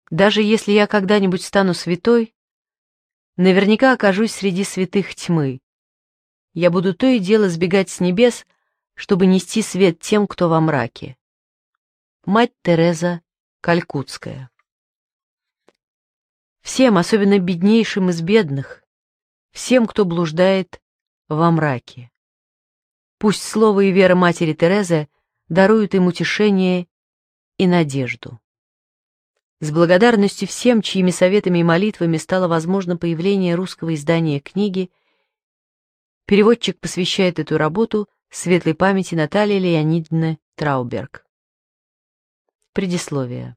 Даже если я когда-нибудь стану святой, наверняка окажусь среди святых тьмы. Я буду то и дело сбегать с небес, чтобы нести свет тем, кто во мраке. Мать Тереза Калькутская. Всем, особенно беднейшим из бедных, всем, кто блуждает во мраке. Пусть слово и вера матери Терезы даруют им утешение и надежду. С благодарностью всем, чьими советами и молитвами стало возможно появление русского издания книги, переводчик посвящает эту работу светлой памяти Натальи Леонидовны Трауберг. Предисловие.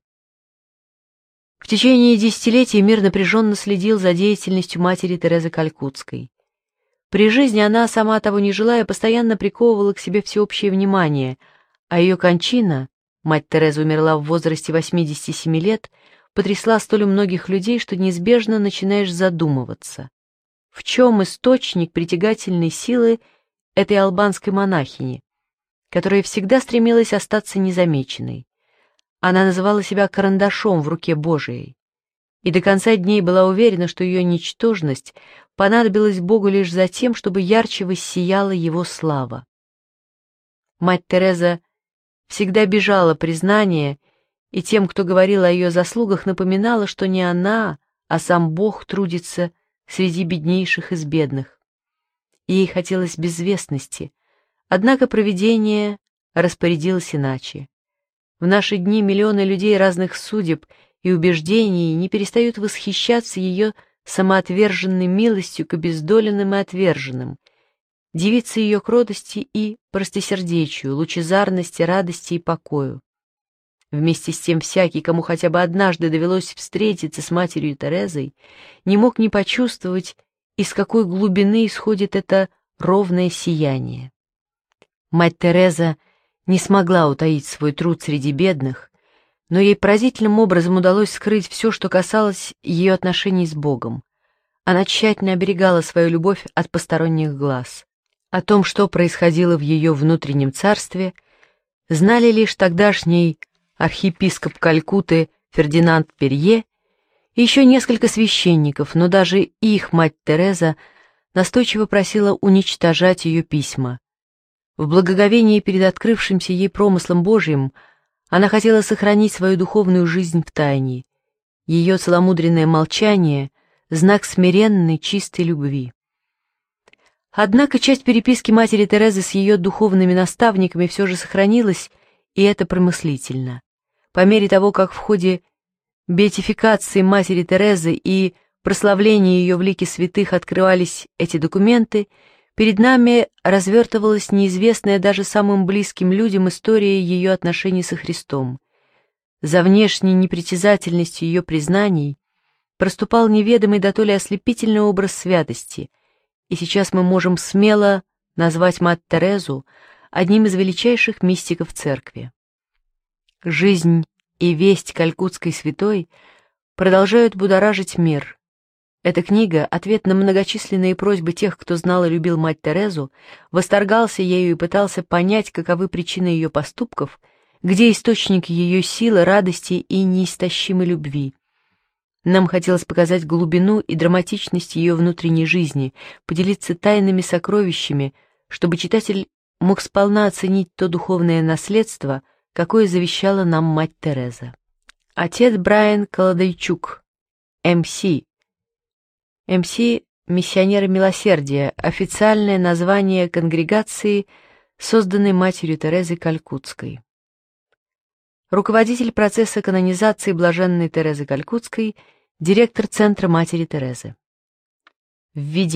В течение десятилетий мир напряженно следил за деятельностью матери Терезы Калькутской. При жизни она, сама того не желая, постоянно приковывала к себе всеобщее внимание, а ее кончина, мать Тереза умерла в возрасте 87 лет, потрясла столь многих людей, что неизбежно начинаешь задумываться. В чем источник притягательной силы этой албанской монахини, которая всегда стремилась остаться незамеченной? Она называла себя карандашом в руке Божией, и до конца дней была уверена, что ее ничтожность понадобилась Богу лишь за тем, чтобы ярче воссияла его слава. Мать Тереза всегда бежала признания, и тем, кто говорил о ее заслугах, напоминала, что не она, а сам Бог трудится среди беднейших из бедных. Ей хотелось безвестности, однако провидение распорядилось иначе. В наши дни миллионы людей разных судеб и убеждений не перестают восхищаться ее самоотверженной милостью к обездоленным и отверженным, дивиться ее кротости и простосердечию, лучезарности, радости и покою. Вместе с тем всякий, кому хотя бы однажды довелось встретиться с матерью Терезой, не мог не почувствовать, из какой глубины исходит это ровное сияние. Мать Тереза не смогла утаить свой труд среди бедных, но ей поразительным образом удалось скрыть все, что касалось ее отношений с Богом. Она тщательно оберегала свою любовь от посторонних глаз. О том, что происходило в ее внутреннем царстве, знали лишь тогдашний архиепископ Калькутты Фердинанд Перье и еще несколько священников, но даже их мать Тереза настойчиво просила уничтожать ее письма. В благоговении перед открывшимся ей промыслом Божьим она хотела сохранить свою духовную жизнь в тайне. Ее целомудренное молчание — знак смиренной, чистой любви. Однако часть переписки матери Терезы с ее духовными наставниками все же сохранилась, и это промыслительно. По мере того, как в ходе беатификации матери Терезы и прославления ее в лике святых открывались эти документы, перед нами развертывалась неизвестная даже самым близким людям история ее отношений со Христом. За внешней непритязательностью ее признаний проступал неведомый дотоле ослепительный образ святости, и сейчас мы можем смело назвать мать Терезу одним из величайших мистиков Церкви. Жизнь и весть калькутской святой продолжают будоражить мир. Эта книга — ответ на многочисленные просьбы тех, кто знал и любил мать Терезу, восторгался ею и пытался понять, каковы причины ее поступков, где источник ее силы, радости и неистощимой любви. Нам хотелось показать глубину и драматичность ее внутренней жизни, поделиться тайными сокровищами, чтобы читатель мог сполна оценить то духовное наследство, какое завещала нам мать Тереза. Отец Брайан Колодойчук, М.С. МС «Миссионеры милосердия» — официальное название конгрегации, созданной матерью Терезы Калькутской. Руководитель процесса канонизации блаженной Терезы Калькутской, директор Центра матери Терезы. Введение.